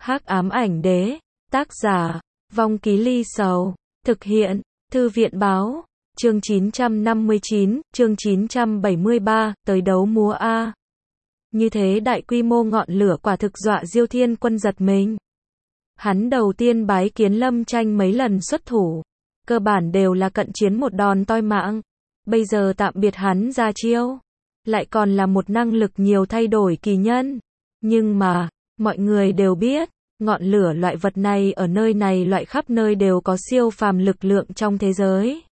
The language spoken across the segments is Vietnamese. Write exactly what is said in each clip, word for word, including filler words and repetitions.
Hắc ám ảnh đế, tác giả, Vong Ký Ly Sầu, thực hiện, Thư viện báo, chương chín trăm năm mươi chín, chương chín trăm bảy mươi ba, tới đấu múa A. Như thế đại quy mô ngọn lửa quả thực dọa Diêu Thiên Quân giật mình. Hắn đầu tiên bái kiến Lâm Tranh mấy lần xuất thủ, cơ bản đều là cận chiến một đòn toi mạng. Bây giờ tạm biệt hắn ra chiêu, lại còn là một năng lực nhiều thay đổi kỳ nhân. Nhưng mà, mọi người đều biết, ngọn lửa loại vật này ở nơi này loại khắp nơi đều có siêu phàm lực lượng trong thế giới.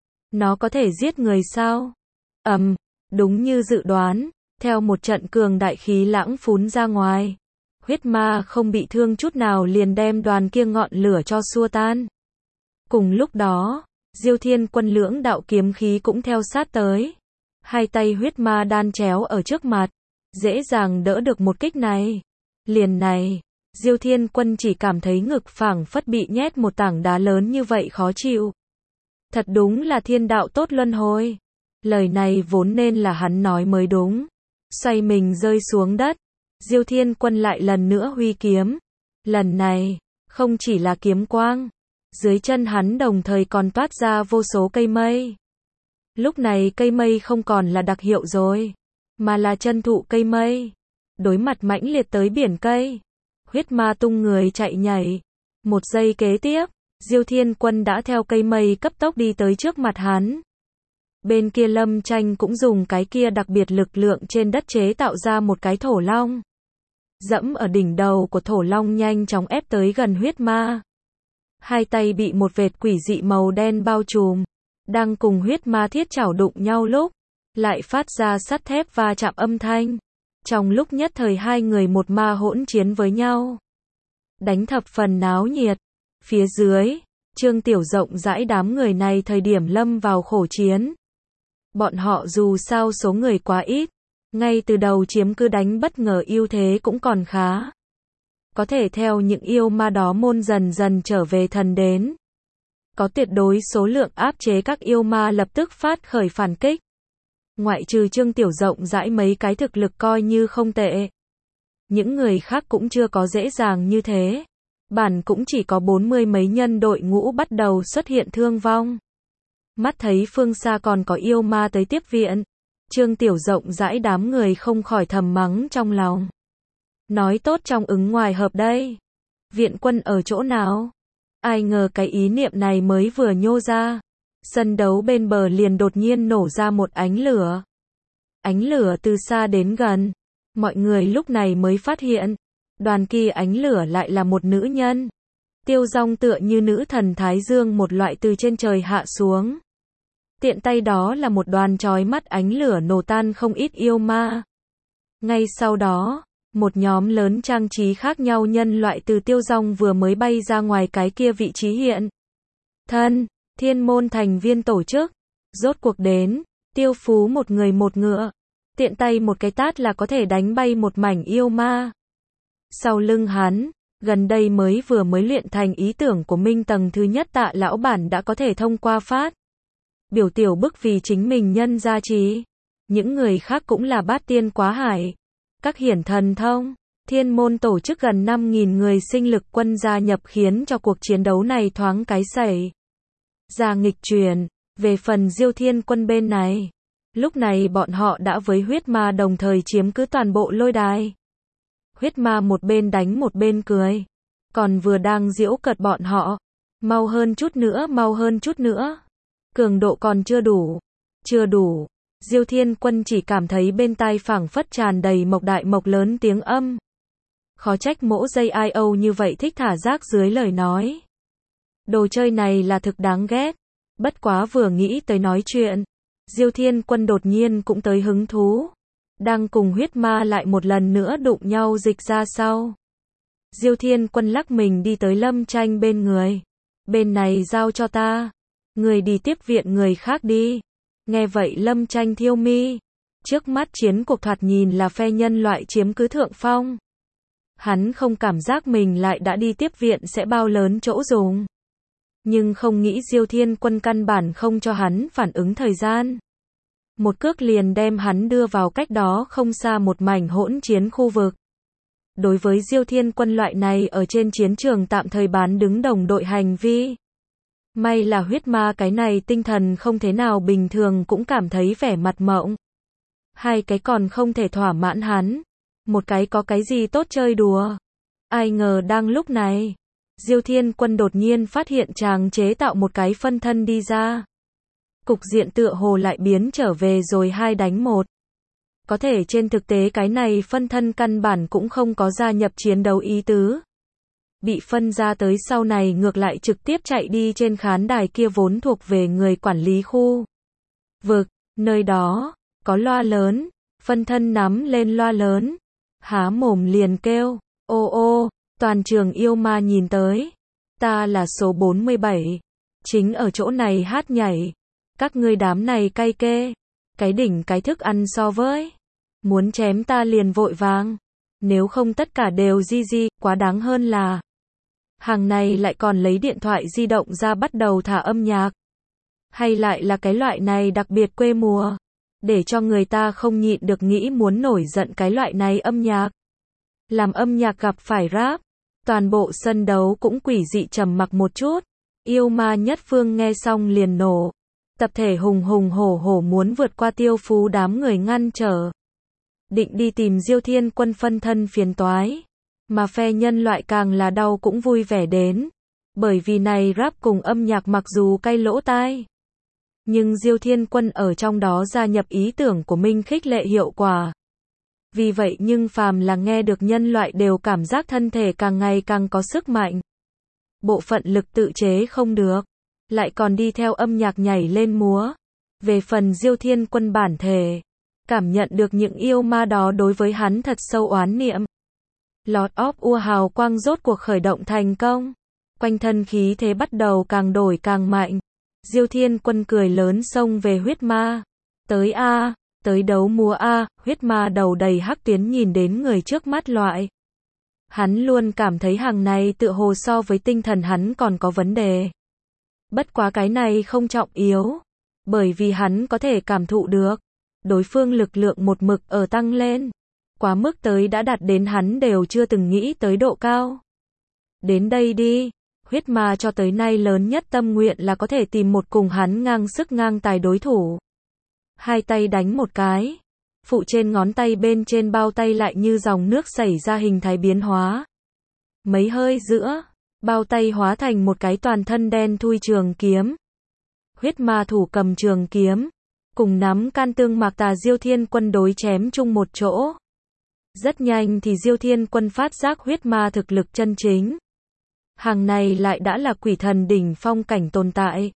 Nó có thể giết người sao? Ầm, đúng như dự đoán, theo một trận cường đại khí lãng phún ra ngoài, huyết ma không bị thương chút nào liền đem đoàn kia ngọn lửa cho xua tan. Cùng lúc đó, Diêu Thiên Quân lưỡng đạo kiếm khí cũng theo sát tới. Hai tay huyết ma đan chéo ở trước mặt, dễ dàng đỡ được một kích này. Liền này, Diêu Thiên Quân chỉ cảm thấy ngực phảng phất bị nhét một tảng đá lớn như vậy khó chịu. Thật đúng là thiên đạo tốt luân hồi. Lời này vốn nên là hắn nói mới đúng. Xoay mình rơi xuống đất, Diêu Thiên Quân lại lần nữa huy kiếm. Lần này, không chỉ là kiếm quang, dưới chân hắn đồng thời còn toát ra vô số cây mây. Lúc này cây mây không còn là đặc hiệu rồi, mà là chân thụ cây mây. Đối mặt mãnh liệt tới biển cây, huyết ma tung người chạy nhảy. Một giây kế tiếp, Diêu Thiên Quân đã theo cây mây cấp tốc đi tới trước mặt hắn. Bên kia Lâm Tranh cũng dùng cái kia đặc biệt lực lượng trên đất chế tạo ra một cái thổ long. Dẫm ở đỉnh đầu của thổ long nhanh chóng ép tới gần huyết ma. Hai tay bị một vệt quỷ dị màu đen bao trùm, đang cùng huyết ma thiết chảo đụng nhau lúc, lại phát ra sắt thép va chạm âm thanh. Trong lúc nhất thời hai người một ma hỗn chiến với nhau, đánh thập phần náo nhiệt. Phía dưới, Trương Tiểu rộng rãi đám người này thời điểm lâm vào khổ chiến. Bọn họ dù sao số người quá ít, ngay từ đầu chiếm cứ đánh bất ngờ ưu thế cũng còn khá. Có thể theo những yêu ma đó môn dần dần trở về thần đến. Có tuyệt đối số lượng áp chế các yêu ma lập tức phát khởi phản kích. Ngoại trừ Trương Tiểu rộng rãi mấy cái thực lực coi như không tệ. Những người khác cũng chưa có dễ dàng như thế. Bản cũng chỉ có bốn mươi mấy nhân đội ngũ bắt đầu xuất hiện thương vong. Mắt thấy phương xa còn có yêu ma tới tiếp viện, Trương Tiểu rộng rãi đám người không khỏi thầm mắng trong lòng. Nói tốt trong ứng ngoài hợp đây. Viện quân ở chỗ nào? Ai ngờ cái ý niệm này mới vừa nhô ra, sân đấu bên bờ liền đột nhiên nổ ra một ánh lửa. Ánh lửa từ xa đến gần, mọi người lúc này mới phát hiện, đoàn kia ánh lửa lại là một nữ nhân. Tiêu Dong tựa như nữ thần Thái Dương một loại từ trên trời hạ xuống. Tiện tay đó là một đoàn chói mắt ánh lửa nổ tan không ít yêu ma. Ngay sau đó, một nhóm lớn trang trí khác nhau nhân loại từ Tiêu Dong vừa mới bay ra ngoài cái kia vị trí hiện thân. Thiên môn thành viên tổ chức, rốt cuộc đến, Tiêu Phú một người một ngựa, tiện tay một cái tát là có thể đánh bay một mảnh yêu ma. Sau lưng hắn, gần đây mới vừa mới luyện thành ý tưởng của Minh tầng thứ nhất Tạ lão bản đã có thể thông qua phát biểu tiểu bức vì chính mình nhân gia trí. Những người khác cũng là bát tiên quá hải, các hiển thần thông. Thiên môn tổ chức gần năm nghìn người sinh lực quân gia nhập khiến cho cuộc chiến đấu này thoáng cái xảy ra nghịch chuyển. Về phần Diêu Thiên Quân bên này, lúc này bọn họ đã với huyết ma đồng thời chiếm cứ toàn bộ lôi đài. Huyết ma một bên đánh một bên cười, còn vừa đang giễu cợt bọn họ. Mau hơn chút nữa, mau hơn chút nữa. Cường độ còn chưa đủ, chưa đủ. Diêu Thiên Quân chỉ cảm thấy bên tai phảng phất tràn đầy mộc đại mộc lớn tiếng âm. Khó trách mỗ dây i o như vậy thích thả rác dưới lời nói. Đồ chơi này là thực đáng ghét. Bất quá vừa nghĩ tới nói chuyện, Diêu Thiên Quân đột nhiên cũng tới hứng thú. Đang cùng huyết ma lại một lần nữa đụng nhau dịch ra sau. Diêu Thiên Quân lắc mình đi tới Lâm Tranh bên người. Bên này giao cho ta. Người đi tiếp viện người khác đi. Nghe vậy Lâm Tranh thiêu mi. Trước mắt chiến cuộc thoạt nhìn là phe nhân loại chiếm cứ thượng phong. Hắn không cảm giác mình lại đã đi tiếp viện sẽ bao lớn chỗ dùng. Nhưng không nghĩ Diêu Thiên Quân căn bản không cho hắn phản ứng thời gian. Một cước liền đem hắn đưa vào cách đó không xa một mảnh hỗn chiến khu vực. Đối với Diêu Thiên Quân loại này ở trên chiến trường tạm thời bán đứng đồng đội hành vi. May là huyết ma cái này tinh thần không thế nào bình thường cũng cảm thấy vẻ mặt mộng. Hai cái còn không thể thỏa mãn hắn. Một cái có cái gì tốt chơi đùa. Ai ngờ đang lúc này, Diêu Thiên Quân đột nhiên phát hiện chàng chế tạo một cái phân thân đi ra. Cục diện tựa hồ lại biến trở về rồi hai đánh một. Có thể trên thực tế cái này phân thân căn bản cũng không có gia nhập chiến đấu ý tứ. Bị phân ra tới sau này ngược lại trực tiếp chạy đi trên khán đài kia vốn thuộc về người quản lý khu vực, nơi đó, có loa lớn, phân thân nắm lên loa lớn, há mồm liền kêu, ô ô, toàn trường yêu ma nhìn tới, ta là số bốn mươi bảy, chính ở chỗ này hát nhảy, các ngươi đám này cay kê, cái đỉnh cái thức ăn so với, muốn chém ta liền vội vàng, nếu không tất cả đều di di, quá đáng hơn là. Hàng này lại còn lấy điện thoại di động ra bắt đầu thả âm nhạc. Hay lại là cái loại này đặc biệt quê mùa, để cho người ta không nhịn được nghĩ muốn nổi giận cái loại này âm nhạc. Làm âm nhạc gặp phải rap, toàn bộ sân đấu cũng quỷ dị trầm mặc một chút. Yêu ma nhất phương nghe xong liền nổ. Tập thể hùng hùng hổ hổ muốn vượt qua Tiêu Phú đám người ngăn trở. Định đi tìm Diêu Thiên Quân phân thân phiền toái. Mà phe nhân loại càng là đau cũng vui vẻ đến. Bởi vì này rap cùng âm nhạc mặc dù cay lỗ tai. Nhưng Diêu Thiên Quân ở trong đó gia nhập ý tưởng của mình khích lệ hiệu quả. Vì vậy nhưng phàm là nghe được nhân loại đều cảm giác thân thể càng ngày càng có sức mạnh. Bộ phận lực tự chế không được. Lại còn đi theo âm nhạc nhảy lên múa. Về phần Diêu Thiên Quân bản thể. Cảm nhận được những yêu ma đó đối với hắn thật sâu oán niệm. Lord of Ua hào quang rốt cuộc khởi động thành công. Quanh thân khí thế bắt đầu càng đổi càng mạnh. Diêu Thiên Quân cười lớn xông về huyết ma. Tới A, tới đấu múa A, huyết ma đầu đầy hắc tuyến nhìn đến người trước mắt loại. Hắn luôn cảm thấy hàng này tựa hồ so với tinh thần hắn còn có vấn đề. Bất quá cái này không trọng yếu. Bởi vì hắn có thể cảm thụ được. Đối phương lực lượng một mực ở tăng lên. Quá mức tới đã đạt đến hắn đều chưa từng nghĩ tới độ cao. Đến đây đi. Huyết ma cho tới nay lớn nhất tâm nguyện là có thể tìm một cùng hắn ngang sức ngang tài đối thủ. Hai tay đánh một cái. Phụ trên ngón tay bên trên bao tay lại như dòng nước xảy ra hình thái biến hóa. Mấy hơi giữa, bao tay hóa thành một cái toàn thân đen thui trường kiếm. Huyết ma thủ cầm trường kiếm. Cùng nắm can tương mạc tà Diêu Thiên Quân đối chém chung một chỗ. Rất nhanh thì Diêu Thiên Quân phát giác huyết ma thực lực chân chính. Hàng này lại đã là quỷ thần đỉnh phong cảnh tồn tại.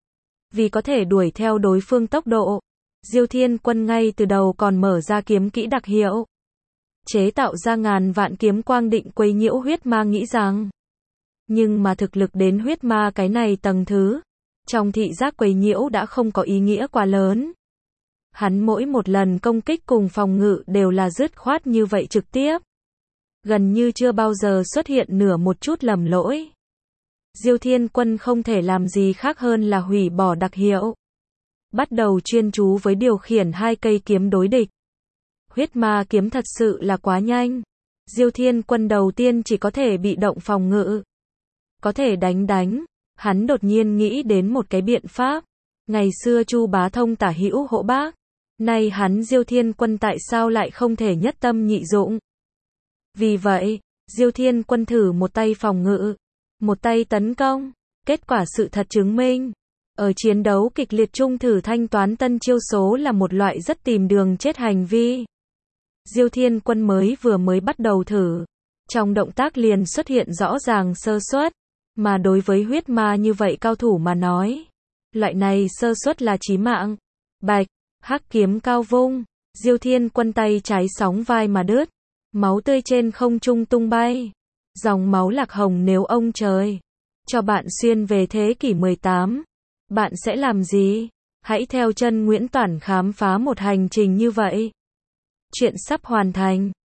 Vì có thể đuổi theo đối phương tốc độ, Diêu Thiên Quân ngay từ đầu còn mở ra kiếm kỹ đặc hiệu. Chế tạo ra ngàn vạn kiếm quang định quấy nhiễu huyết ma nghĩ rằng. Nhưng mà thực lực đến huyết ma cái này tầng thứ. Trong thị giác quấy nhiễu đã không có ý nghĩa quá lớn. Hắn mỗi một lần công kích cùng phòng ngự đều là dứt khoát như vậy trực tiếp. Gần như chưa bao giờ xuất hiện nửa một chút lầm lỗi. Diêu Thiên Quân không thể làm gì khác hơn là hủy bỏ đặc hiệu. Bắt đầu chuyên chú với điều khiển hai cây kiếm đối địch. Huyết ma kiếm thật sự là quá nhanh. Diêu Thiên Quân đầu tiên chỉ có thể bị động phòng ngự. Có thể đánh đánh. Hắn đột nhiên nghĩ đến một cái biện pháp. Ngày xưa Chu Bá Thông tả hữu hộ bác. Nay hắn Diêu Thiên Quân tại sao lại không thể nhất tâm nhị dụng. Vì vậy, Diêu Thiên Quân thử một tay phòng ngự, một tay tấn công. Kết quả sự thật chứng minh. Ở chiến đấu kịch liệt chung thử thanh toán tân chiêu số là một loại rất tìm đường chết hành vi. Diêu Thiên Quân mới vừa mới bắt đầu thử. Trong động tác liền xuất hiện rõ ràng sơ suất. Mà đối với huyết ma như vậy cao thủ mà nói. Loại này sơ suất là chí mạng. Bạch, hắc kiếm cao vung. Diêu Thiên Quân tay trái sóng vai mà đứt. Máu tươi trên không trung tung bay. Dòng máu lạc hồng nếu ông trời. Cho bạn xuyên về thế kỷ mười tám. Bạn sẽ làm gì? Hãy theo chân Nguyễn Toản khám phá một hành trình như vậy. Chuyện sắp hoàn thành.